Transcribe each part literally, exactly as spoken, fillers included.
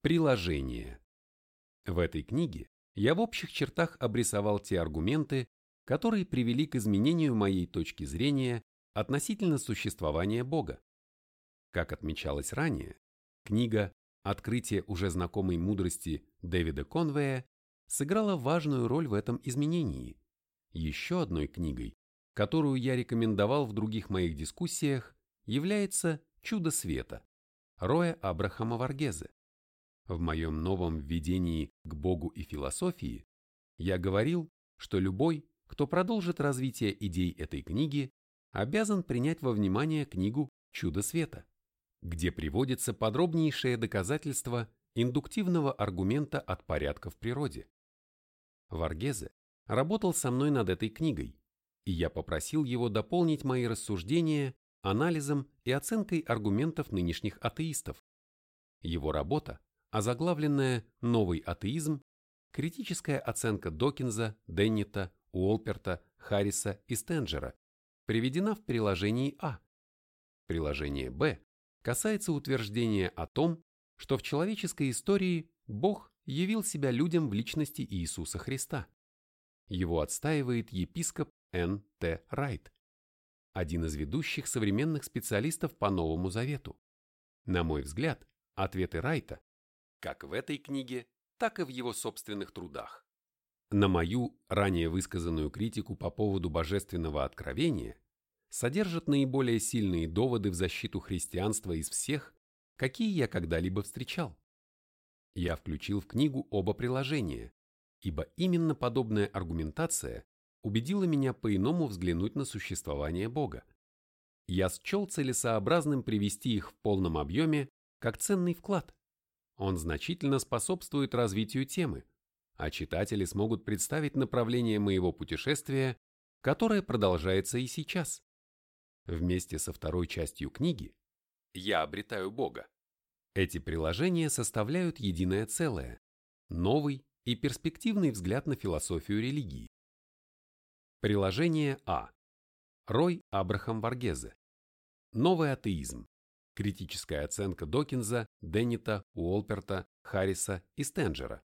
Приложение. В этой книге я в общих чертах обрисовал те аргументы, которые привели к изменению моей точки зрения относительно существования Бога. Как отмечалось ранее, книга «Открытие уже знакомой мудрости» Дэвида Конвея сыграла важную роль в этом изменении. Еще одной книгой, которую я рекомендовал в других моих дискуссиях, является «Чудо света» Роя Абрахама Варгезе. В моем новом введении к Богу и философии я говорил, что любой, кто продолжит развитие идей этой книги, обязан принять во внимание книгу «Чудо света», где приводится подробнейшее доказательство индуктивного аргумента от порядка в природе. Варгезе работал со мной над этой книгой, и я попросил его дополнить мои рассуждения анализом и оценкой аргументов нынешних атеистов. Его работа, озаглавленная «Новый атеизм», критическая оценка Докинза, Деннита, Уолперта, Харриса и Стенджера, приведена в приложении А. Приложение Б касается утверждения о том, что в человеческой истории Бог явил себя людям в личности Иисуса Христа. Его отстаивает епископ Н. Т. Райт, один из ведущих современных специалистов по Новому Завету. На мой взгляд, ответы Райта, как в этой книге, так и в его собственных трудах, на мою ранее высказанную критику по поводу божественного откровения, содержат наиболее сильные доводы в защиту христианства из всех, какие я когда-либо встречал. Я включил в книгу оба приложения, ибо именно подобная аргументация убедила меня по-иному взглянуть на существование Бога. Я счел целесообразным привести их в полном объеме как ценный вклад. Он значительно способствует развитию темы, а читатели смогут представить направление моего путешествия, которое продолжается и сейчас. Вместе со второй частью книги «Я обретаю Бога» эти приложения составляют единое целое, новый и перспективный взгляд на философию религии. Приложение А. Рой Абрахам Варгезе. Новый атеизм. Критическая оценка Докинза, Деннита, Уолперта, Харриса и Стенджера.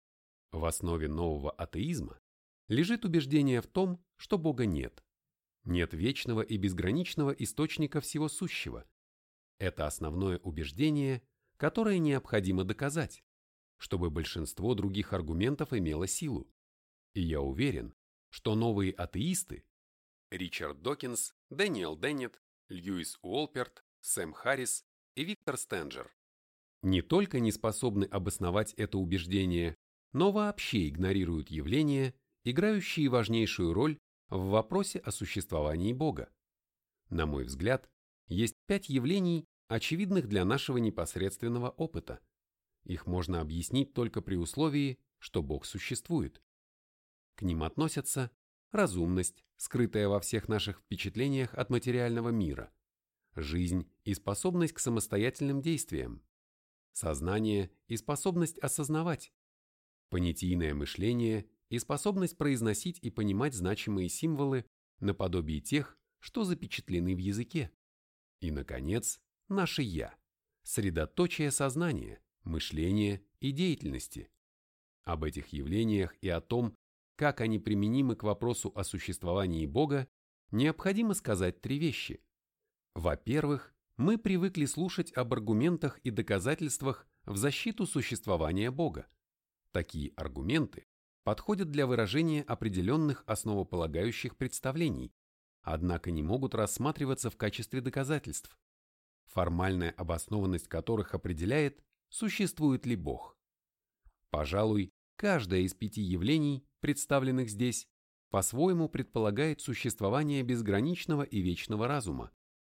В основе нового атеизма лежит убеждение в том, что Бога нет. Нет вечного и безграничного источника всего сущего. Это основное убеждение, которое необходимо доказать, чтобы большинство других аргументов имело силу. И я уверен, что новые атеисты Ричард Докинз, Дэниел Деннет, Льюис Уолперт, Сэм Харрис и Виктор Стенджер не только не способны обосновать это убеждение, но вообще игнорируют явления, играющие важнейшую роль в вопросе о существовании Бога. На мой взгляд, есть пять явлений, очевидных для нашего непосредственного опыта. Их можно объяснить только при условии, что Бог существует. К ним относятся разумность, скрытая во всех наших впечатлениях от материального мира, жизнь и способность к самостоятельным действиям, сознание и способность осознавать, понятийное мышление и способность произносить и понимать значимые символы наподобие тех, что запечатлены в языке. И, наконец, наше «я», средоточие сознания, мышления и деятельности. Об этих явлениях и о том, как они применимы к вопросу о существовании Бога, необходимо сказать три вещи. Во-первых, мы привыкли слушать об аргументах и доказательствах в защиту существования Бога. Такие аргументы подходят для выражения определенных основополагающих представлений, однако не могут рассматриваться в качестве доказательств, формальная обоснованность которых определяет, существует ли Бог. Пожалуй, каждое из пяти явлений, представленных здесь, по-своему предполагает существование безграничного и вечного разума.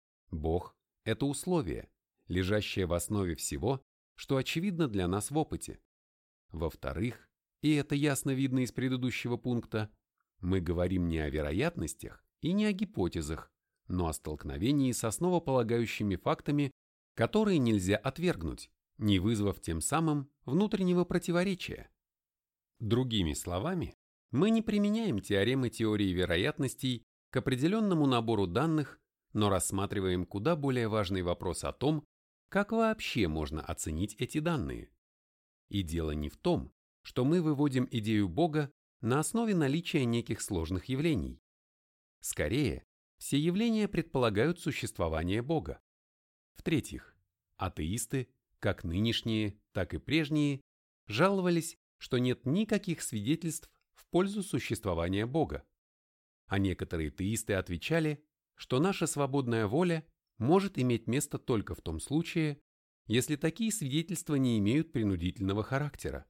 Бог – это условие, лежащее в основе всего, что очевидно для нас в опыте. Во-вторых, и это ясно видно из предыдущего пункта, мы говорим не о вероятностях и не о гипотезах, но о столкновении с основополагающими фактами, которые нельзя отвергнуть, не вызвав тем самым внутреннего противоречия. Другими словами, мы не применяем теоремы теории вероятностей к определенному набору данных, но рассматриваем куда более важный вопрос о том, как вообще можно оценить эти данные. И дело не в том, что мы выводим идею Бога на основе наличия неких сложных явлений. Скорее, все явления предполагают существование Бога. В-третьих, атеисты, как нынешние, так и прежние, жаловались, что нет никаких свидетельств в пользу существования Бога. А некоторые теисты отвечали, что наша свободная воля может иметь место только в том случае, если такие свидетельства не имеют принудительного характера.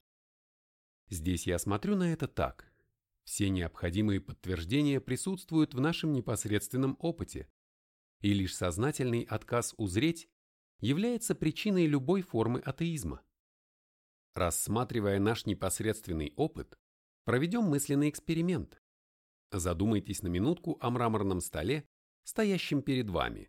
Здесь я смотрю на это так. Все необходимые подтверждения присутствуют в нашем непосредственном опыте, и лишь сознательный отказ узреть является причиной любой формы атеизма. Рассматривая наш непосредственный опыт, проведем мысленный эксперимент. Задумайтесь на минутку о мраморном столе, стоящем перед вами.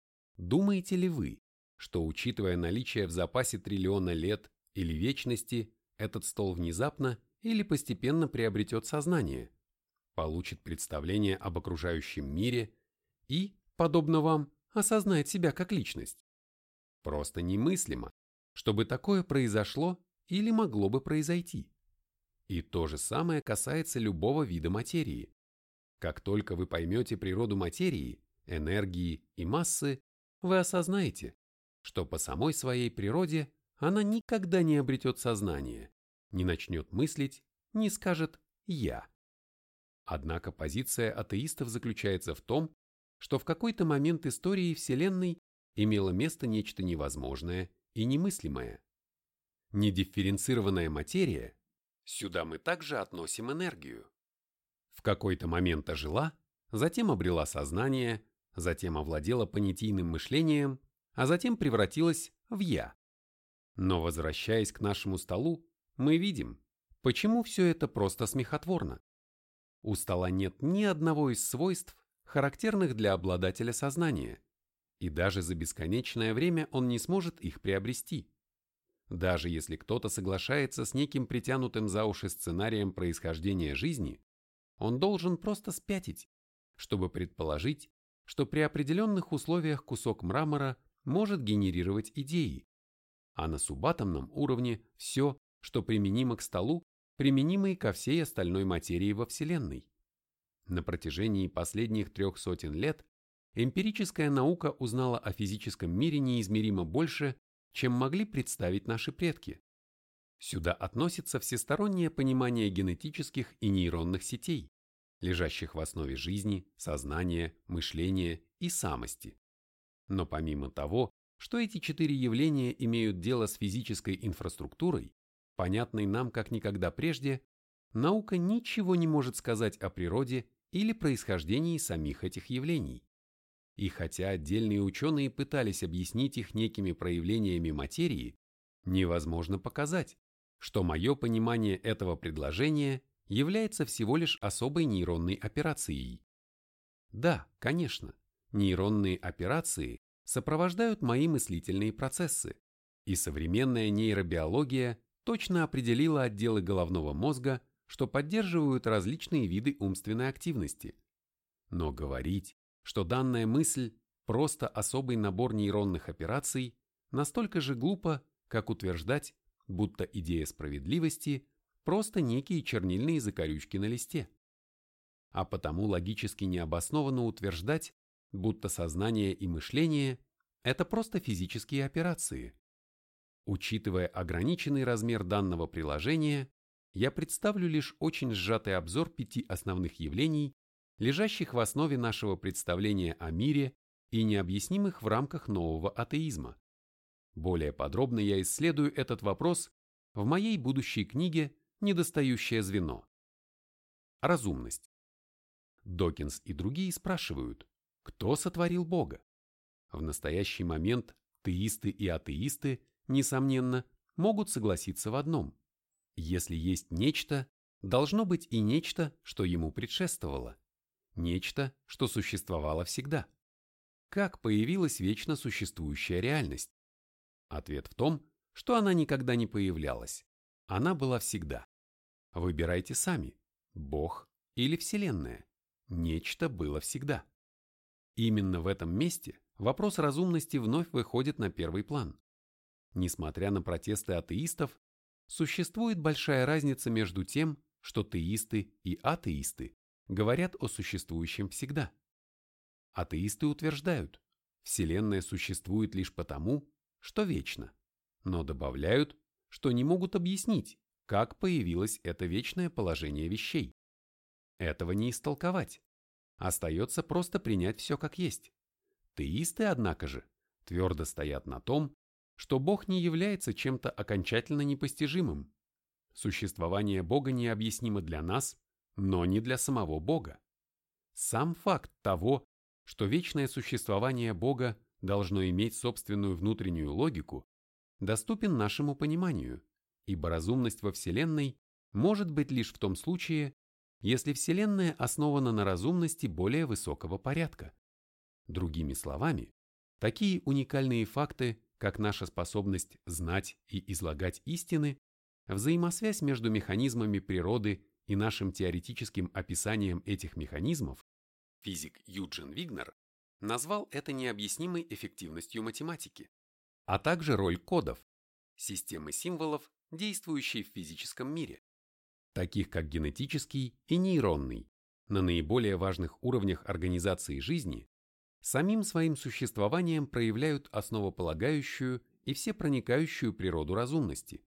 Думаете ли вы, что, учитывая наличие в запасе триллиона лет или вечности, этот стол внезапно или постепенно приобретет сознание, получит представление об окружающем мире и, подобно вам, осознает себя как личность? Просто немыслимо, чтобы такое произошло или могло бы произойти. И то же самое касается любого вида материи. Как только вы поймете природу материи, энергии и массы, вы осознаете, что по самой своей природе она никогда не обретет сознание, не начнет мыслить, не скажет «я». Однако позиция атеистов заключается в том, что в какой-то момент истории Вселенной имело место нечто невозможное и немыслимое. Недифференцированная материя, сюда мы также относим энергию, в какой-то момент ожила, затем обрела сознание, затем овладела понятийным мышлением, а затем превратилась в «я». Но возвращаясь к нашему столу, мы видим, почему все это просто смехотворно. У стола нет ни одного из свойств, характерных для обладателя сознания, и даже за бесконечное время он не сможет их приобрести. Даже если кто-то соглашается с неким притянутым за уши сценарием происхождения жизни, он должен просто спятить, чтобы предположить, что при определенных условиях кусок мрамора может генерировать идеи, а на субатомном уровне все, что применимо к столу, применимо и ко всей остальной материи во Вселенной. На протяжении последних трех сотен лет эмпирическая наука узнала о физическом мире неизмеримо больше, чем могли представить наши предки. Сюда относится всестороннее понимание генетических и нейронных сетей, лежащих в основе жизни, сознания, мышления и самости. Но помимо того, что эти четыре явления имеют дело с физической инфраструктурой, понятной нам как никогда прежде, наука ничего не может сказать о природе или происхождении самих этих явлений. И хотя отдельные ученые пытались объяснить их некими проявлениями материи, невозможно показать, что мое понимание этого предложения является всего лишь особой нейронной операцией. Да, конечно, нейронные операции сопровождают мои мыслительные процессы, и современная нейробиология точно определила отделы головного мозга, что поддерживают различные виды умственной активности. Но говорить, что данная мысль – просто особый набор нейронных операций, настолько же глупо, как утверждать, будто идея справедливости – просто некие чернильные закорючки на листе. А потому логически необоснованно утверждать, будто сознание и мышление – это просто физические операции. Учитывая ограниченный размер данного приложения, я представлю лишь очень сжатый обзор пяти основных явлений, лежащих в основе нашего представления о мире и необъяснимых в рамках нового атеизма. Более подробно я исследую этот вопрос в моей будущей книге «Недостающее звено». Разумность. Докинс и другие спрашивают, кто сотворил Бога? В настоящий момент теисты и атеисты, несомненно, могут согласиться в одном. Если есть нечто, должно быть и нечто, что ему предшествовало. Нечто, что существовало всегда. Как появилась вечно существующая реальность? Ответ в том, что она никогда не появлялась. Она была всегда. Выбирайте сами, Бог или Вселенная. Нечто было всегда. Именно в этом месте вопрос разумности вновь выходит на первый план. Несмотря на протесты атеистов, существует большая разница между тем, что теисты и атеисты говорят о существующем всегда. Атеисты утверждают, Вселенная существует лишь потому, что вечно, но добавляют, что не могут объяснить, как появилось это вечное положение вещей. Этого не истолковать. Остается просто принять все как есть. Теисты, однако же, твердо стоят на том, что Бог не является чем-то окончательно непостижимым. Существование Бога необъяснимо для нас, но не для самого Бога. Сам факт того, что вечное существование Бога должно иметь собственную внутреннюю логику, доступен нашему пониманию, ибо разумность во Вселенной может быть лишь в том случае, если Вселенная основана на разумности более высокого порядка. Другими словами, такие уникальные факты, как наша способность знать и излагать истины, взаимосвязь между механизмами природы и нашим теоретическим описанием этих механизмов, физик Юджин Вигнер назвал это необъяснимой эффективностью математики, а также роль кодов, системы символов, действующей в физическом мире, таких как генетический и нейронный, на наиболее важных уровнях организации жизни, самим своим существованием проявляют основополагающую и всепроникающую природу разумности.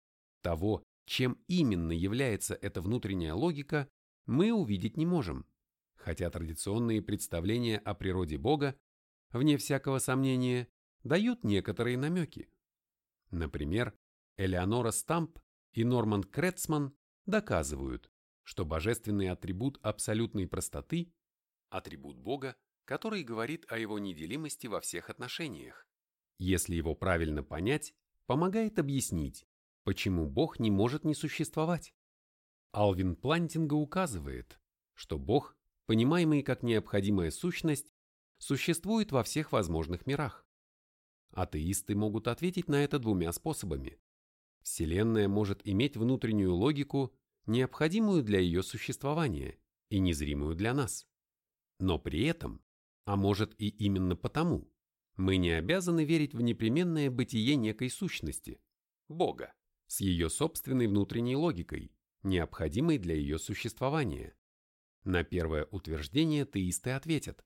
Того, чем именно является эта внутренняя логика, мы увидеть не можем, хотя традиционные представления о природе Бога, вне всякого сомнения, дают некоторые намеки. Например, Элеонора Стамп и Норман Крецман доказывают, что божественный атрибут абсолютной простоты, атрибут Бога, который говорит о его неделимости во всех отношениях, если его правильно понять, помогает объяснить, почему Бог не может не существовать. Алвин Плантинга указывает, что Бог, понимаемый как необходимая сущность, существует во всех возможных мирах. Атеисты могут ответить на это двумя способами. Вселенная может иметь внутреннюю логику, необходимую для ее существования и незримую для нас. Но при этом, а может и именно потому, мы не обязаны верить в непременное бытие некой сущности, Бога, с ее собственной внутренней логикой, необходимой для ее существования. На первое утверждение теисты ответят: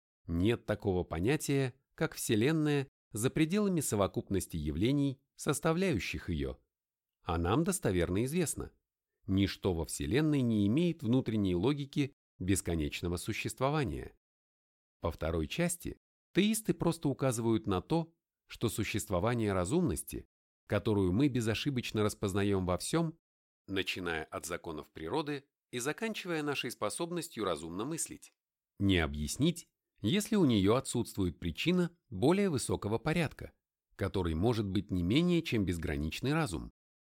нет такого понятия, как Вселенная за пределами совокупности явлений, составляющих ее. А нам достоверно известно, ничто во Вселенной не имеет внутренней логики бесконечного существования. По второй части теисты просто указывают на то, что существование разумности, которую мы безошибочно распознаем во всем, начиная от законов природы и заканчивая нашей способностью разумно мыслить, не объяснить, если у нее отсутствует причина более высокого порядка, который может быть не менее чем безграничный разум.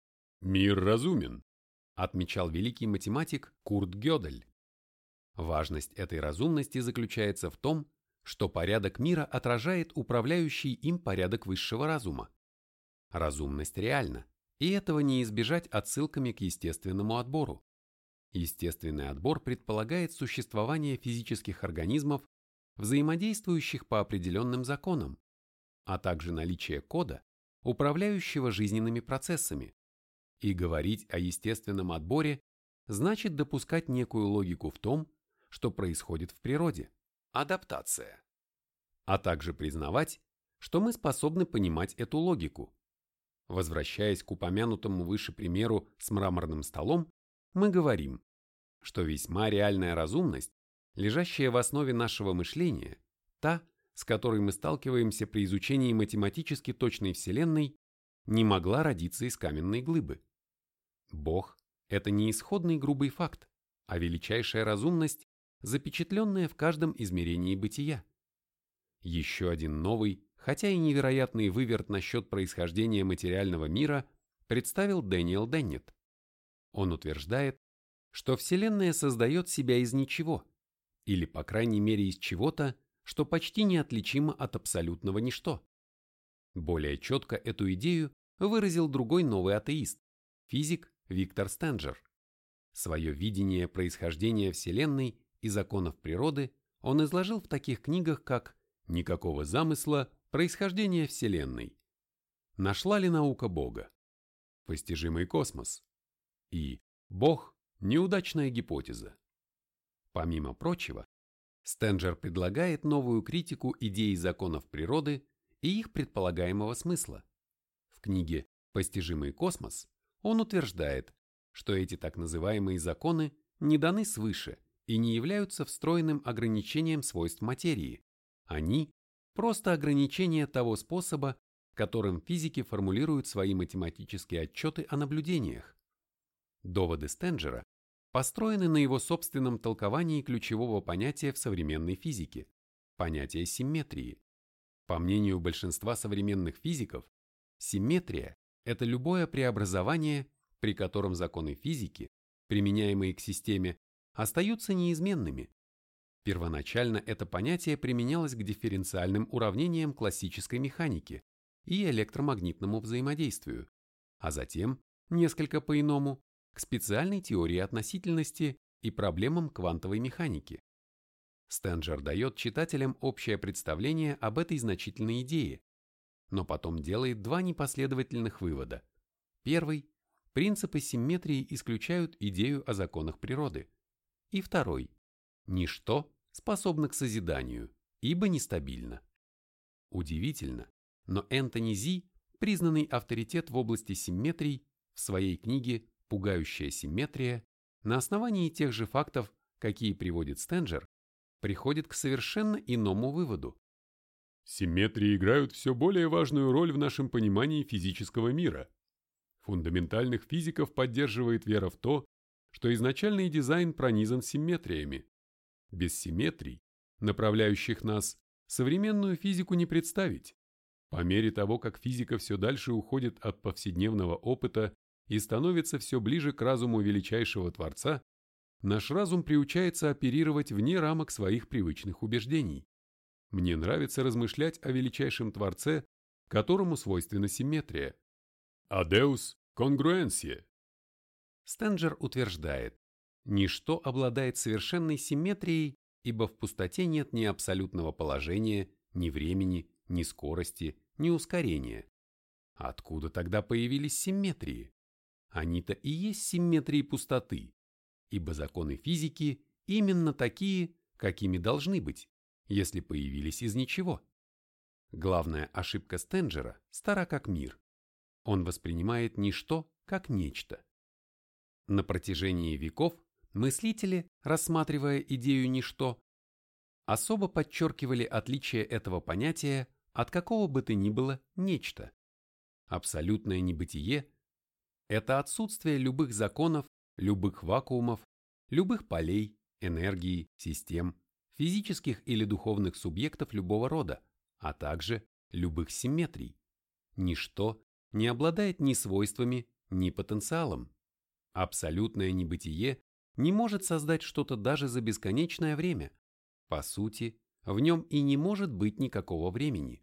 «Мир разумен», — отмечал великий математик Курт Гёдель. Важность этой разумности заключается в том, что порядок мира отражает управляющий им порядок высшего разума. Разумность реальна, и этого не избежать отсылками к естественному отбору. Естественный отбор предполагает существование физических организмов, взаимодействующих по определенным законам, а также наличие кода, управляющего жизненными процессами. И говорить о естественном отборе значит допускать некую логику в том, что происходит в природе, адаптация, а также признавать, что мы способны понимать эту логику. Возвращаясь к упомянутому выше примеру с мраморным столом, мы говорим, что весьма реальная разумность, лежащая в основе нашего мышления, та, с которой мы сталкиваемся при изучении математически точной Вселенной, не могла родиться из каменной глыбы. Бог – это не исходный грубый факт, а величайшая разумность, запечатленная в каждом измерении бытия. Еще один новый, хотя и невероятный выверт насчет происхождения материального мира представил Дэниел Деннет. Он утверждает, что Вселенная создает себя из ничего, или, по крайней мере, из чего-то, что почти неотличимо от абсолютного ничто. Более четко эту идею выразил другой новый атеист, физик Виктор Стенджер. Свое видение происхождения Вселенной и законов природы он изложил в таких книгах, как «Никакого замысла. Происхождение Вселенной», «Нашла ли наука Бога?», постижимый космос и Бог – неудачная гипотеза. Помимо прочего, Стенджер предлагает новую критику идей законов природы и их предполагаемого смысла. В книге «Постижимый космос» он утверждает, что эти так называемые законы не даны свыше и не являются встроенным ограничением свойств материи. Они – просто ограничения того способа, которым физики формулируют свои математические отчеты о наблюдениях. Доводы Стенджера построены на его собственном толковании ключевого понятия в современной физике – понятия симметрии. По мнению большинства современных физиков, симметрия – это любое преобразование, при котором законы физики, применяемые к системе, остаются неизменными. Первоначально это понятие применялось к дифференциальным уравнениям классической механики и электромагнитному взаимодействию, а затем, несколько по-иному, к специальной теории относительности и проблемам квантовой механики. Стенджер дает читателям общее представление об этой значительной идее, но потом делает два непоследовательных вывода. Первый – принципы симметрии исключают идею о законах природы. И второй – ничто способно к созиданию, ибо нестабильно. Удивительно, но Энтони Зи, признанный авторитет в области симметрий, в своей книге «Пугающая симметрия», на основании тех же фактов, какие приводит Стенджер, приходит к совершенно иному выводу. Симметрии играют все более важную роль в нашем понимании физического мира. Фундаментальных физиков поддерживает вера в то, что изначальный дизайн пронизан симметриями. Без симметрий, направляющих нас, современную физику не представить. По мере того, как физика все дальше уходит от повседневного опыта и становится все ближе к разуму величайшего Творца, наш разум приучается оперировать вне рамок своих привычных убеждений. Мне нравится размышлять о величайшем Творце, которому свойственна симметрия. Адеус конгруенсия. Стенджер утверждает, ничто обладает совершенной симметрией, ибо в пустоте нет ни абсолютного положения, ни времени, ни скорости, ни ускорения. Откуда тогда появились симметрии? Они-то и есть симметрии пустоты, ибо законы физики именно такие, какими должны быть, если появились из ничего. Главная ошибка Стенджера стара как мир. Он воспринимает ничто как нечто. На протяжении веков мыслители, рассматривая идею ничто, особо подчеркивали отличие этого понятия от какого бы то ни было нечто. Абсолютное небытие – это отсутствие любых законов, любых вакуумов, любых полей, энергии, систем, физических или духовных субъектов любого рода, а также любых симметрий. Ничто не обладает ни свойствами, ни потенциалом. Абсолютное небытие не может создать что-то даже за бесконечное время. По сути, в нем и не может быть никакого времени.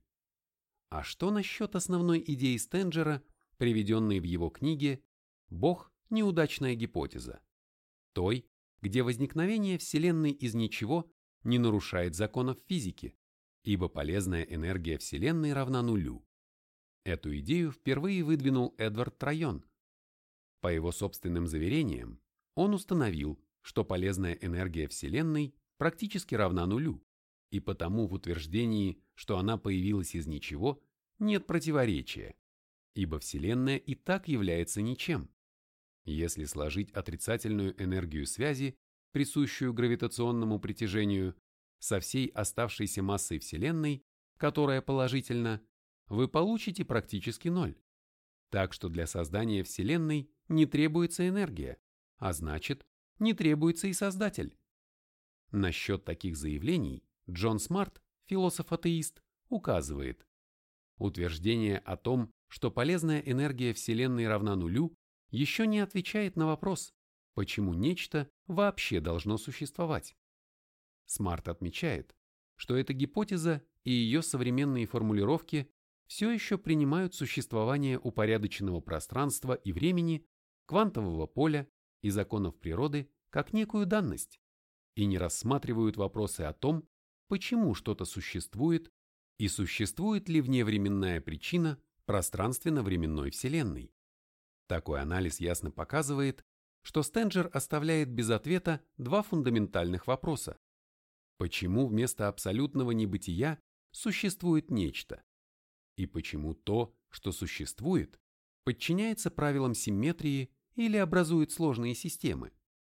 А что насчет основной идеи Стенджера, приведенной в его книге «Бог – неудачная гипотеза», той, где возникновение Вселенной из ничего не нарушает законов физики, ибо полезная энергия Вселенной равна нулю. Эту идею впервые выдвинул Эдвард Трайон. По его собственным заверениям, он установил, что полезная энергия Вселенной практически равна нулю, и потому в утверждении, что она появилась из ничего, нет противоречия, ибо Вселенная и так является ничем. Если сложить отрицательную энергию связи, присущую гравитационному притяжению, со всей оставшейся массой Вселенной, которая положительна, вы получите практически ноль. Так что для создания Вселенной не требуется энергия, а значит, не требуется и Создатель. Насчет таких заявлений Джон Смарт, философ-атеист, указывает: утверждение о том, что полезная энергия Вселенной равна нулю, еще не отвечает на вопрос, почему нечто вообще должно существовать. Смарт отмечает, что эта гипотеза и ее современные формулировки все еще принимают существование упорядоченного пространства и времени, квантового поля и законов природы как некую данность, и не рассматривают вопросы о том, почему что-то существует и существует ли вневременная причина пространственно-временной Вселенной. Такой анализ ясно показывает, что Стенджер оставляет без ответа два фундаментальных вопроса. Почему вместо абсолютного небытия существует нечто? И почему то, что существует, подчиняется правилам симметрии или образует сложные системы?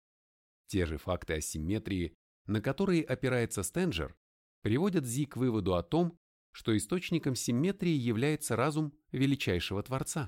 Те же факты асимметрии, на которые опирается Стенджер, приводят Зи к выводу о том, что источником симметрии является разум величайшего Творца.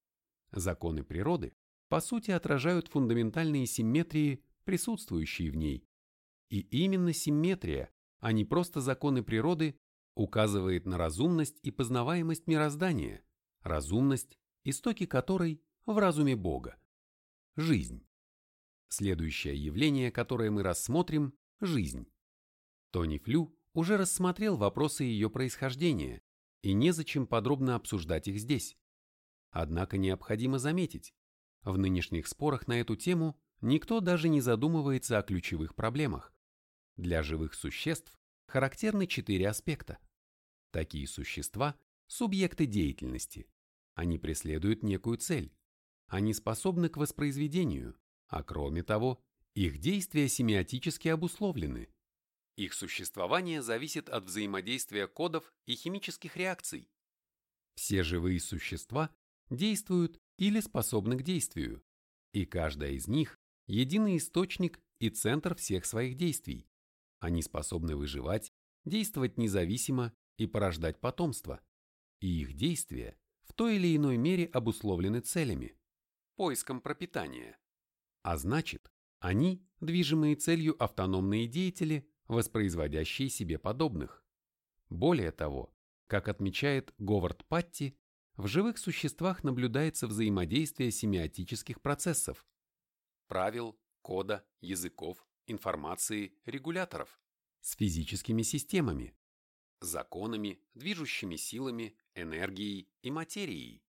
Законы природы, по сути, отражают фундаментальные симметрии, присутствующие в ней. И именно симметрия, а не просто законы природы, указывает на разумность и познаваемость мироздания, разумность, истоки которой в разуме Бога. Жизнь. Следующее явление, которое мы рассмотрим – жизнь. Тони Флю уже рассмотрел вопросы ее происхождения, и незачем подробно обсуждать их здесь. Однако необходимо заметить, в нынешних спорах на эту тему никто даже не задумывается о ключевых проблемах. Для живых существ характерны четыре аспекта. Такие существа – субъекты деятельности. Они преследуют некую цель. Они способны к воспроизведению, а кроме того, их действия семиотически обусловлены. Их существование зависит от взаимодействия кодов и химических реакций. Все живые существа действуют или способны к действию, и каждая из них – единый источник и центр всех своих действий. Они способны выживать, действовать независимо и порождать потомство, и их действия в той или иной мере обусловлены целями, поиском пропитания. А значит, они – движимые целью автономные деятели, воспроизводящие себе подобных. Более того, как отмечает Говард Патти, в живых существах наблюдается взаимодействие семиотических процессов, правил, кода, языков, информации, регуляторов с физическими системами, законами, движущими силами, энергией и материей.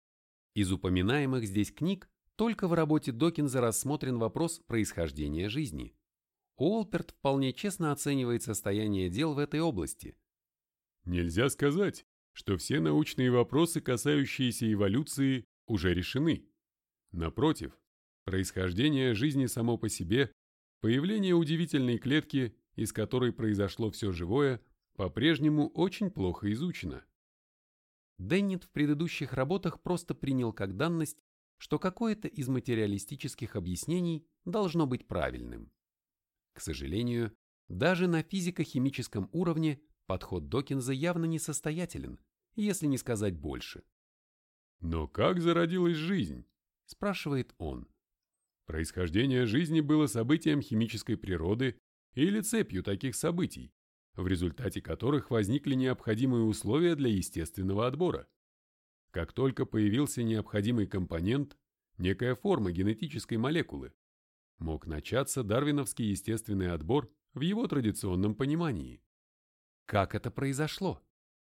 Из упоминаемых здесь книг только в работе Докинза рассмотрен вопрос происхождения жизни. Уолперт вполне честно оценивает состояние дел в этой области. Нельзя сказать, что все научные вопросы, касающиеся эволюции, уже решены. Напротив, происхождение жизни само по себе, появление удивительной клетки, из которой произошло все живое, по-прежнему очень плохо изучено. Деннет в предыдущих работах просто принял как данность, что какое-то из материалистических объяснений должно быть правильным. К сожалению, даже на физико-химическом уровне подход Докинза явно несостоятелен, если не сказать больше. «Но как зародилась жизнь?» – спрашивает он. Происхождение жизни было событием химической природы или цепью таких событий, в результате которых возникли необходимые условия для естественного отбора. Как только появился необходимый компонент, некая форма генетической молекулы, мог начаться дарвиновский естественный отбор в его традиционном понимании. Как это произошло?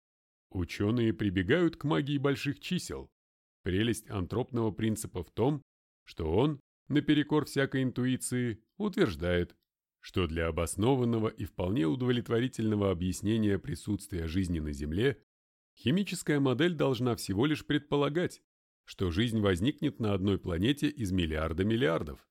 Ученые прибегают к магии больших чисел. Прелесть антропного принципа в том, что он, наперекор всякой интуиции, утверждает, что для обоснованного и вполне удовлетворительного объяснения присутствия жизни на Земле химическая модель должна всего лишь предполагать, что жизнь возникнет на одной планете из миллиарда миллиардов.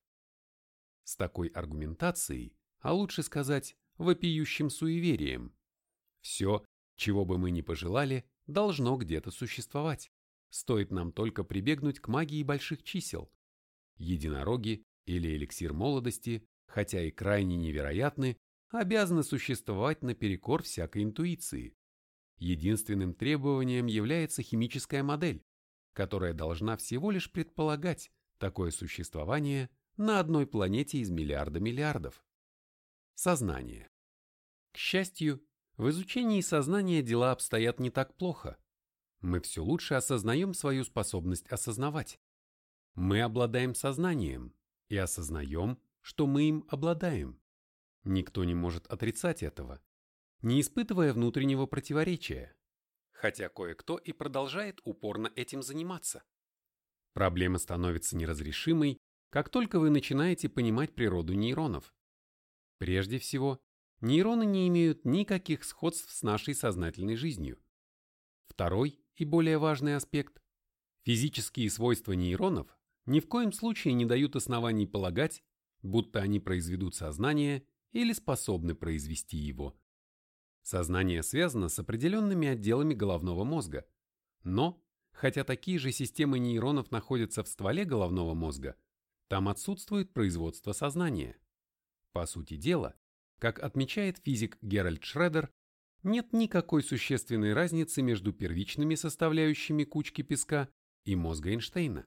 С такой аргументацией, а лучше сказать, вопиющим суеверием, все, чего бы мы ни пожелали, должно где-то существовать. Стоит нам только прибегнуть к магии больших чисел. Единороги или эликсир молодости, хотя и крайне невероятны, обязаны существовать наперекор всякой интуиции. Единственным требованием является химическая модель, которая должна всего лишь предполагать такое существование на одной планете из миллиарда миллиардов. Сознание. К счастью, в изучении сознания дела обстоят не так плохо. Мы все лучше осознаем свою способность осознавать. Мы обладаем сознанием и осознаем, что мы им обладаем. Никто не может отрицать этого, не испытывая внутреннего противоречия, хотя кое-кто и продолжает упорно этим заниматься. Проблема становится неразрешимой, как только вы начинаете понимать природу нейронов. Прежде всего, нейроны не имеют никаких сходств с нашей сознательной жизнью. Второй и более важный аспект – физические свойства нейронов ни в коем случае не дают оснований полагать, будто они произведут сознание или способны произвести его. Сознание связано с определенными отделами головного мозга, но, хотя такие же системы нейронов находятся в стволе головного мозга, там отсутствует производство сознания. По сути дела, как отмечает физик Геральд Шредер, нет никакой существенной разницы между первичными составляющими кучки песка и мозга Эйнштейна.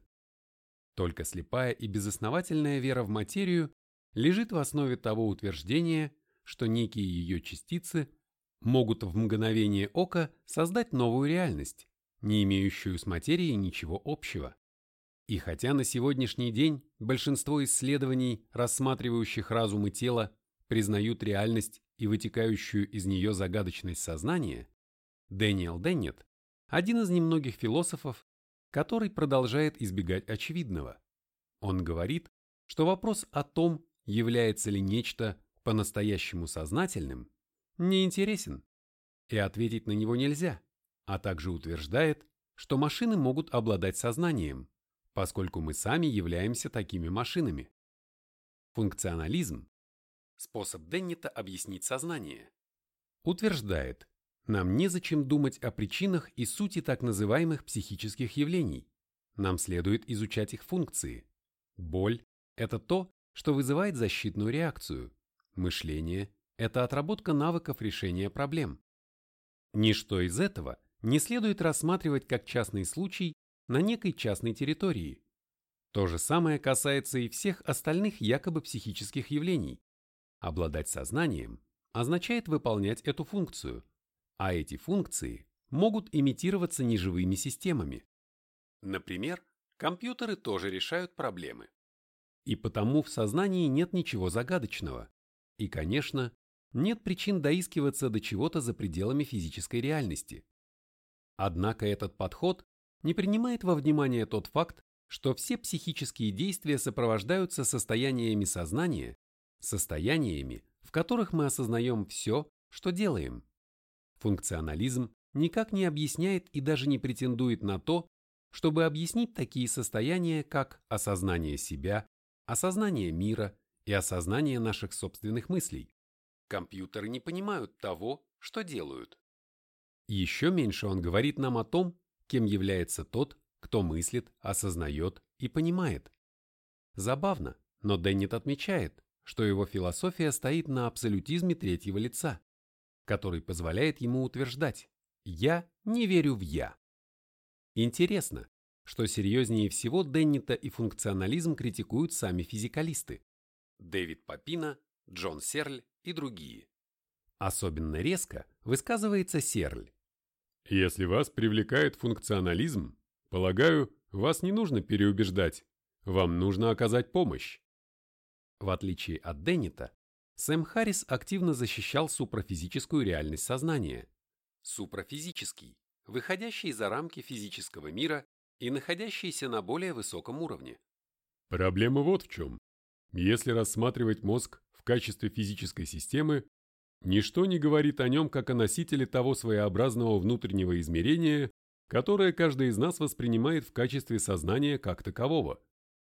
Только слепая и безосновательная вера в материю лежит в основе того утверждения, что некие ее частицы могут в мгновение ока создать новую реальность, не имеющую с материей ничего общего. И хотя на сегодняшний день большинство исследований, рассматривающих разум и тело, признают реальность и вытекающую из нее загадочность сознания, Дэниел Деннет – один из немногих философов, который продолжает избегать очевидного. Он говорит, что вопрос о том, является ли нечто по-настоящему сознательным, не интересен, и ответить на него нельзя, а также утверждает, что машины могут обладать сознанием, поскольку мы сами являемся такими машинами. Функционализм – способ Деннета объяснить сознание. Утверждает, нам незачем думать о причинах и сути так называемых психических явлений. Нам следует изучать их функции. Боль – это то, что вызывает защитную реакцию. Мышление – это отработка навыков решения проблем. Ничто из этого не следует рассматривать как частный случай на некой частной территории. То же самое касается и всех остальных якобы психических явлений. Обладать сознанием означает выполнять эту функцию, а эти функции могут имитироваться неживыми системами. Например, компьютеры тоже решают проблемы. И потому в сознании нет ничего загадочного. И, конечно, нет причин доискиваться до чего-то за пределами физической реальности. Однако этот подход не принимает во внимание тот факт, что все психические действия сопровождаются состояниями сознания, состояниями, в которых мы осознаем все, что делаем. Функционализм никак не объясняет и даже не претендует на то, чтобы объяснить такие состояния, как осознание себя, осознание мира и осознание наших собственных мыслей. Компьютеры не понимают того, что делают. Еще меньше он говорит нам о том, кем является тот, кто мыслит, осознает и понимает. Забавно, но Деннет отмечает, что его философия стоит на абсолютизме третьего лица, который позволяет ему утверждать «я не верю в я». Интересно, что серьезнее всего Деннета и функционализм критикуют сами физикалисты – Дэвид Папино, Джон Серль и другие. Особенно резко высказывается Серль. Если вас привлекает функционализм, полагаю, вас не нужно переубеждать, вам нужно оказать помощь. В отличие от Деннета, Сэм Харрис активно защищал суpraфизическую реальность сознания. Суpraфизический, выходящий за рамки физического мира и находящийся на более высоком уровне. Проблема вот в чем. Если рассматривать мозг в качестве физической системы, ничто не говорит о нем как о носителе того своеобразного внутреннего измерения, которое каждый из нас воспринимает в качестве сознания как такового.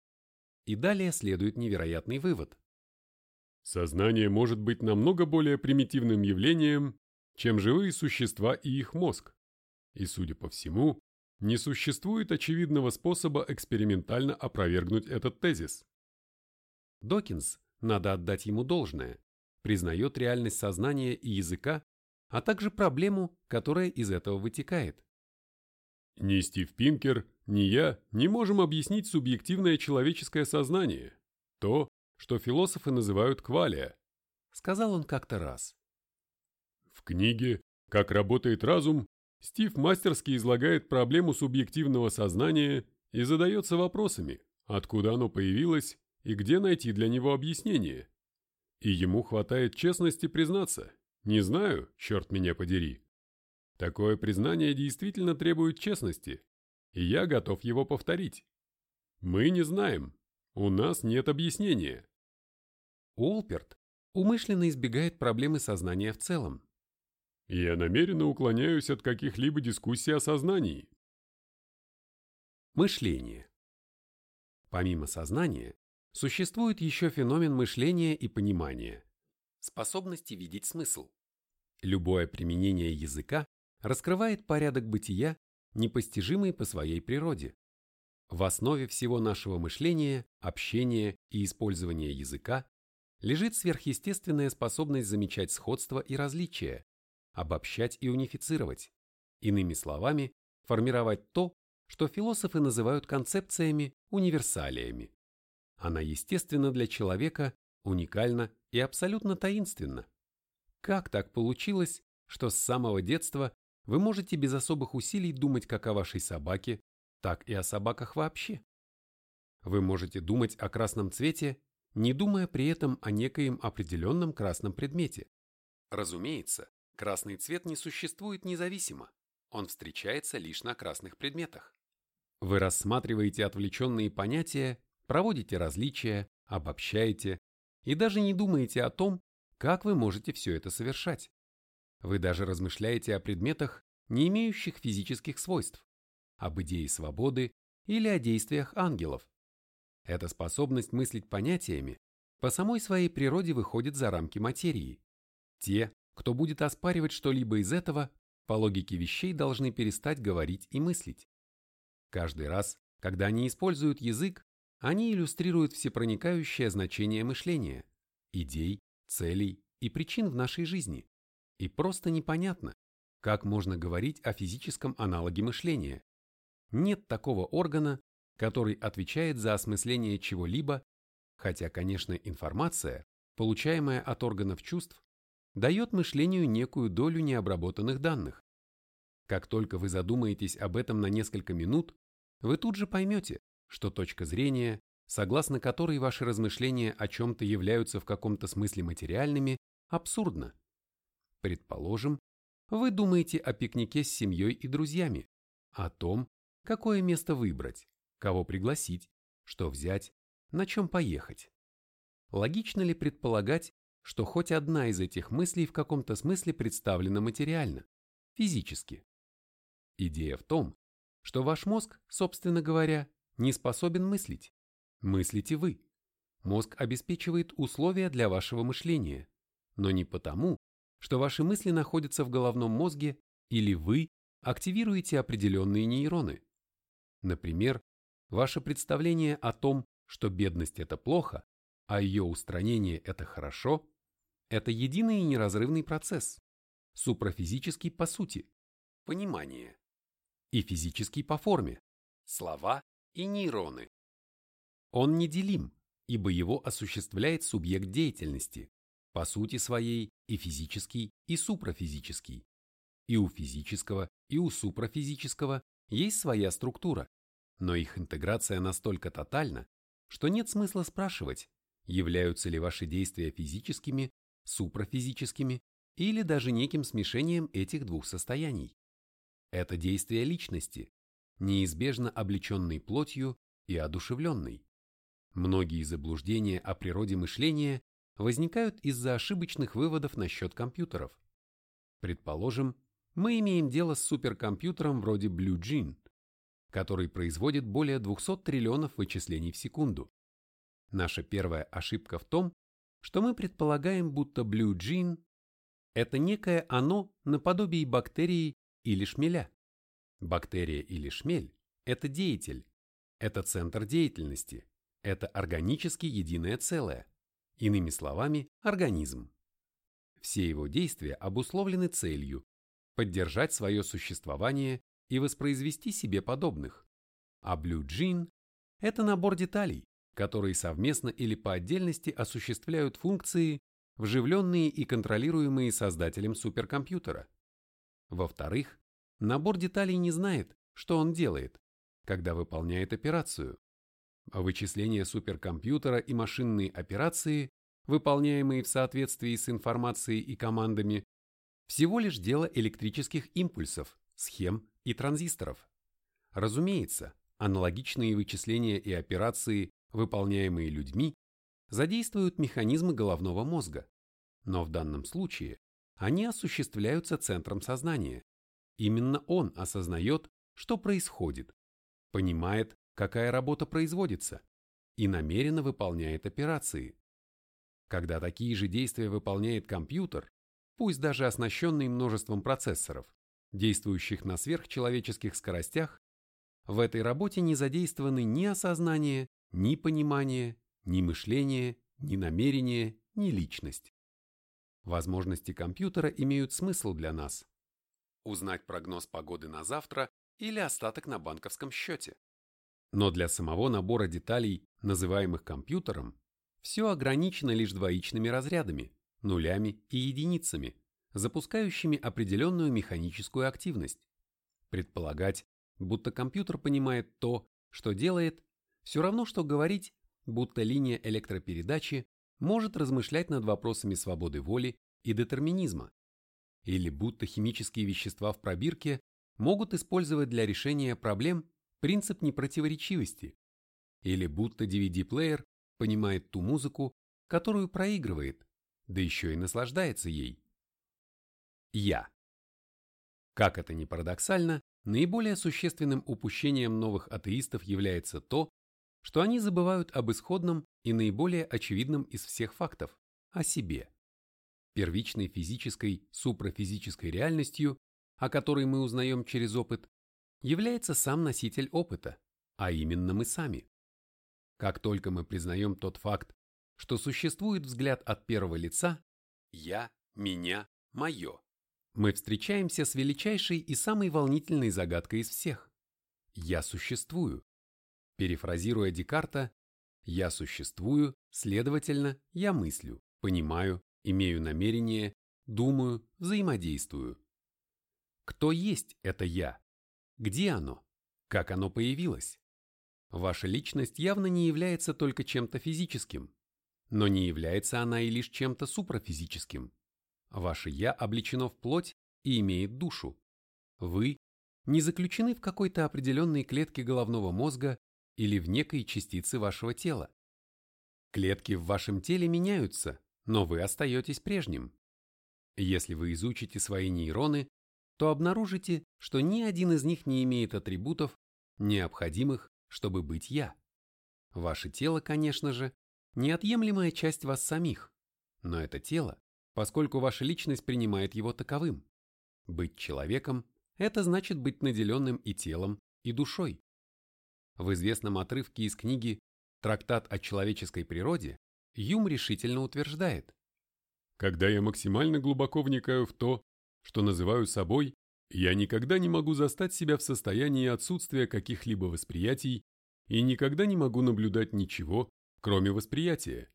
И далее следует невероятный вывод. Сознание может быть намного более примитивным явлением, чем живые существа и их мозг. И, судя по всему, не существует очевидного способа экспериментально опровергнуть этот тезис. Докинз, надо отдать ему должное, признает реальность сознания и языка, а также проблему, которая из этого вытекает. Ни Стив Пинкер, ни я не можем объяснить субъективное человеческое сознание, то, что философы называют квалия, сказал он как-то раз. В книге «Как работает разум» Стив мастерски излагает проблему субъективного сознания и задается вопросами, откуда оно появилось и где найти для него объяснение. И ему хватает честности признаться: не знаю, черт меня подери. Такое признание действительно требует честности, и я готов его повторить. Мы не знаем, у нас нет объяснения. Уолперт умышленно избегает проблемы сознания в целом. Я намеренно уклоняюсь от каких-либо дискуссий о сознании. Мышление. Помимо сознания, существует еще феномен мышления и понимания, способности видеть смысл. Любое применение языка раскрывает порядок бытия, непостижимый по своей природе. В основе всего нашего мышления, общения и использования языка лежит сверхъестественная способность замечать сходства и различия, обобщать и унифицировать, иными словами, формировать то, что философы называют концепциями, универсалиями. Она естественна для человека, уникальна и абсолютно таинственна. Как так получилось, что с самого детства вы можете без особых усилий думать как о вашей собаке, так и о собаках вообще? Вы можете думать о красном цвете, не думая при этом о некоем определенном красном предмете. Разумеется, красный цвет не существует независимо, он встречается лишь на красных предметах. Вы рассматриваете отвлеченные понятия, проводите различия, обобщаете и даже не думаете о том, как вы можете все это совершать. Вы даже размышляете о предметах, не имеющих физических свойств, об идее свободы или о действиях ангелов. Эта способность мыслить понятиями по самой своей природе выходит за рамки материи. Те, кто будет оспаривать что-либо из этого, по логике вещей должны перестать говорить и мыслить. Каждый раз, когда они используют язык, они иллюстрируют всепроникающее значение мышления, идей, целей и причин в нашей жизни. И просто непонятно, как можно говорить о физическом аналоге мышления. Нет такого органа, который отвечает за осмысление чего-либо, хотя, конечно, информация, получаемая от органов чувств, дает мышлению некую долю необработанных данных. Как только вы задумаетесь об этом на несколько минут, вы тут же поймете, что точка зрения, согласно которой ваши размышления о чем-то являются в каком-то смысле материальными, абсурдна. Предположим, вы думаете о пикнике с семьей и друзьями, о том, какое место выбрать, кого пригласить, что взять, на чем поехать. Логично ли предполагать, что хоть одна из этих мыслей в каком-то смысле представлена материально, физически? Идея в том, что ваш мозг, собственно говоря, не способен мыслить. Мыслите вы. Мозг обеспечивает условия для вашего мышления, но не потому, что ваши мысли находятся в головном мозге или вы активируете определенные нейроны. Например, ваше представление о том, что бедность – это плохо, а ее устранение – это хорошо, это единый и неразрывный процесс, супрофизический по сути, понимание, и физический по форме, слова и нейроны. Он неделим, ибо его осуществляет субъект деятельности, по сути своей и физический, и супрофизический. И у физического, и у супрофизического есть своя структура, но их интеграция настолько тотальна, что нет смысла спрашивать, являются ли ваши действия физическими, супрофизическими или даже неким смешением этих двух состояний. Это действие личности, неизбежно облеченной плотью и одушевленной. Многие заблуждения о природе мышления возникают из-за ошибочных выводов насчет компьютеров. Предположим, мы имеем дело с суперкомпьютером вроде Blue Gene, который производит более двухсот триллионов вычислений в секунду. Наша первая ошибка в том, что мы предполагаем, будто Blue Gene – это некое оно наподобие бактерии или шмеля. Бактерия или шмель – это деятель, это центр деятельности, это органически единое целое, иными словами, организм. Все его действия обусловлены целью – поддержать свое существование и воспроизвести себе подобных. А Blue Gene – это набор деталей, которые совместно или по отдельности осуществляют функции, вживленные и контролируемые создателем суперкомпьютера. Во-вторых, набор деталей не знает, что он делает, когда выполняет операцию. А вычисления суперкомпьютера и машинные операции, выполняемые в соответствии с информацией и командами, всего лишь дело электрических импульсов, схем и транзисторов. Разумеется, аналогичные вычисления и операции, выполняемые людьми, задействуют механизмы головного мозга, но в данном случае они осуществляются центром сознания. Именно он осознает, что происходит, понимает, какая работа производится, и намеренно выполняет операции. Когда такие же действия выполняет компьютер, пусть даже оснащенный множеством процессоров, действующих на сверхчеловеческих скоростях, в этой работе не задействованы ни осознание, ни понимание, ни мышление, ни намерение, ни личность. Возможности компьютера имеют смысл для нас. Узнать прогноз погоды на завтра или остаток на банковском счете. Но для самого набора деталей, называемых компьютером, все ограничено лишь двоичными разрядами, нулями и единицами, запускающими определенную механическую активность. Предполагать, будто компьютер понимает то, что делает, все равно, что говорить, будто линия электропередачи может размышлять над вопросами свободы воли и детерминизма, или будто химические вещества в пробирке могут использовать для решения проблем принцип непротиворечивости, или будто ди ви ди-плеер понимает ту музыку, которую проигрывает, да еще и наслаждается ей. Я. Как это ни парадоксально, наиболее существенным упущением новых атеистов является то, что они забывают об исходном и наиболее очевидном из всех фактов – о себе. Первичной физической, супрафизической реальностью, о которой мы узнаем через опыт, является сам носитель опыта, а именно мы сами. Как только мы признаем тот факт, что существует взгляд от первого лица «я», «меня», «моё», мы встречаемся с величайшей и самой волнительной загадкой из всех – «я существую». Перефразируя Декарта, «я существую, следовательно, я мыслю, понимаю, имею намерение, думаю, взаимодействую». Кто есть это «я»? Где оно? Как оно появилось? Ваша личность явно не является только чем-то физическим, но не является она и лишь чем-то супрафизическим. Ваше «я» облечено в плоть и имеет душу. Вы не заключены в какой-то определенной клетке головного мозга или в некой частице вашего тела. Клетки в вашем теле меняются, но вы остаетесь прежним. Если вы изучите свои нейроны, то обнаружите, что ни один из них не имеет атрибутов, необходимых, чтобы быть «я». Ваше тело, конечно же, неотъемлемая часть вас самих, но это тело, поскольку ваша личность принимает его таковым. Быть человеком – это значит быть наделенным и телом, и душой. В известном отрывке из книги «Трактат о человеческой природе» Юм решительно утверждает: «Когда я максимально глубоко вникаю в то, что называю собой, я никогда не могу застать себя в состоянии отсутствия каких-либо восприятий и никогда не могу наблюдать ничего, кроме восприятия».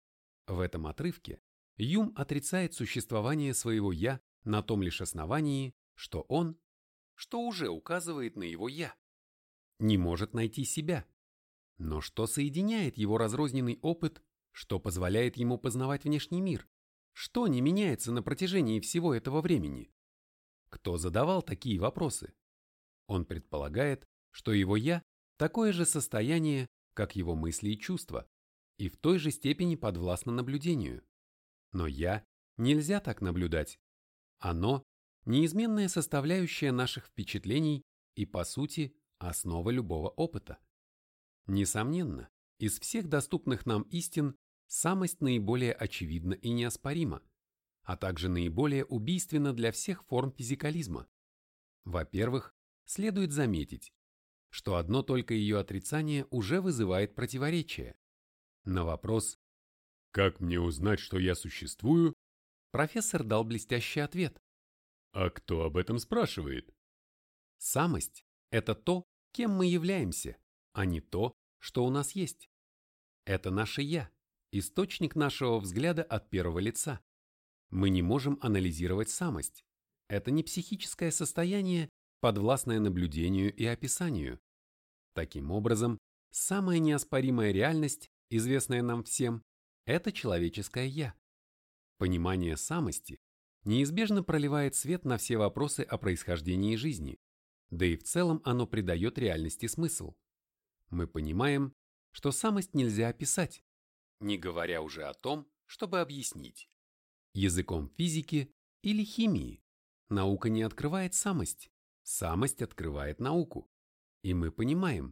В этом отрывке Юм отрицает существование своего «я» на том лишь основании, что он, что уже указывает на его «я», не может найти себя. Но что соединяет его разрозненный опыт, что позволяет ему познавать внешний мир? Что не меняется на протяжении всего этого времени? Кто задавал такие вопросы? Он предполагает, что его «я» – такое же состояние, как его мысли и чувства, и в той же степени подвластно наблюдению. Но «я» нельзя так наблюдать. Оно – неизменная составляющая наших впечатлений и, по сути, основа любого опыта. Несомненно, из всех доступных нам истин самость наиболее очевидна и неоспорима, а также наиболее убийственна для всех форм физикализма. Во-первых, следует заметить, что одно только ее отрицание уже вызывает противоречие. На вопрос «Как мне узнать, что я существую?» профессор дал блестящий ответ. А кто об этом спрашивает? Самость – это то, кем мы являемся, а не то, что у нас есть. Это наше «я», источник нашего взгляда от первого лица. Мы не можем анализировать самость. Это не психическое состояние, подвластное наблюдению и описанию. Таким образом, самая неоспоримая реальность, известная нам всем, это человеческое «я». Понимание самости неизбежно проливает свет на все вопросы о происхождении жизни, да и в целом оно придает реальности смысл. Мы понимаем, что самость нельзя описать, не говоря уже о том, чтобы объяснить. Языком физики или химии наука не открывает самость, самость открывает науку. И мы понимаем,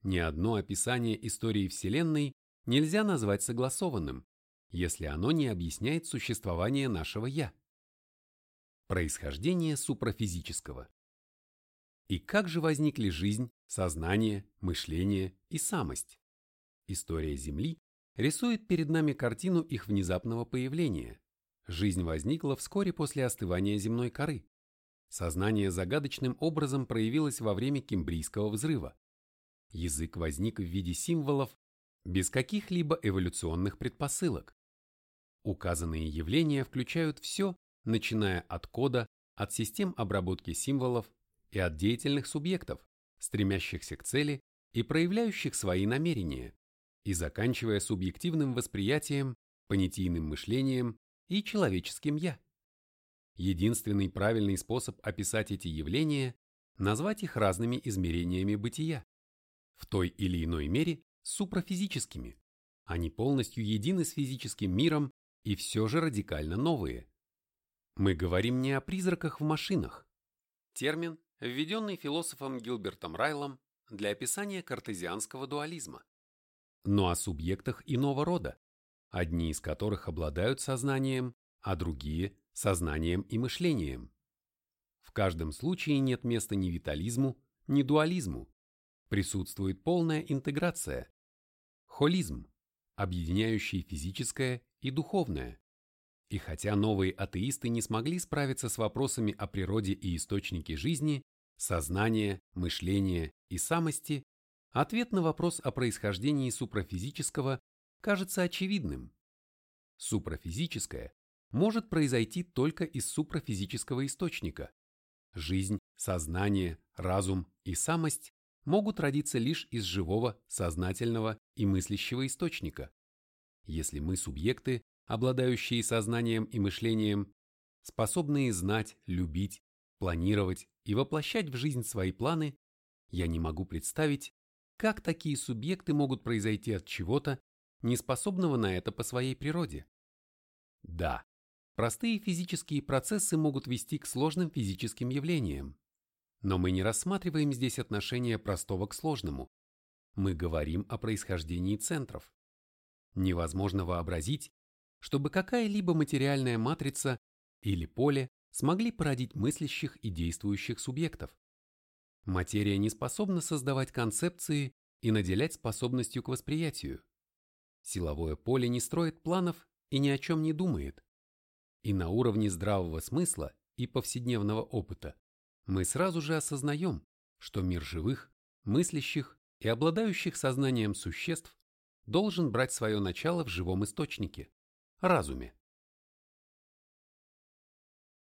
Ни одно описание истории Вселенной нельзя назвать согласованным, если оно не объясняет существование нашего «я». Происхождение суpraфизического. И как же возникли жизнь, сознание, мышление и самость? История Земли рисует перед нами картину их внезапного появления. Жизнь возникла вскоре после остывания земной коры. Сознание загадочным образом проявилось во время Кембрийского взрыва. Язык возник в виде символов, без каких-либо эволюционных предпосылок. Указанные явления включают все, начиная от кода, от систем обработки символов и от деятельных субъектов, стремящихся к цели и проявляющих свои намерения, и заканчивая субъективным восприятием, понятийным мышлением и человеческим «я». Единственный правильный способ описать эти явления – назвать их разными измерениями бытия, в той или иной мере суpraфизическими. Они полностью едины с физическим миром и все же радикально новые. Мы говорим не о призраках в машинах. Термин, введенный философом Гилбертом Райлом для описания картезианского дуализма, но о субъектах иного рода, одни из которых обладают сознанием, а другие – сознанием и мышлением. В каждом случае нет места ни витализму, ни дуализму. Присутствует полная интеграция, холизм, объединяющий физическое и духовное. И хотя новые атеисты не смогли справиться с вопросами о природе и источнике жизни, сознания, мышления и самости, ответ на вопрос о происхождении суpraфизического кажется очевидным. Суpraфизическое может произойти только из суpraфизического источника. Жизнь, сознание, разум и самость могут родиться лишь из живого, сознательного и мыслящего источника. Если мы субъекты, обладающие сознанием и мышлением, способные знать, любить, планировать и воплощать в жизнь свои планы, я не могу представить, как такие субъекты могут произойти от чего-то, не способного на это по своей природе. Да, простые физические процессы могут вести к сложным физическим явлениям, но мы не рассматриваем здесь отношение простого к сложному. Мы говорим о происхождении центров. Невозможно вообразить, чтобы какая-либо материальная матрица или поле смогли породить мыслящих и действующих субъектов. Материя не способна создавать концепции и наделять способностью к восприятию. Силовое поле не строит планов и ни о чем не думает. И на уровне здравого смысла и повседневного опыта мы сразу же осознаем, что мир живых, мыслящих и обладающих сознанием существ должен брать свое начало в живом источнике – разуме.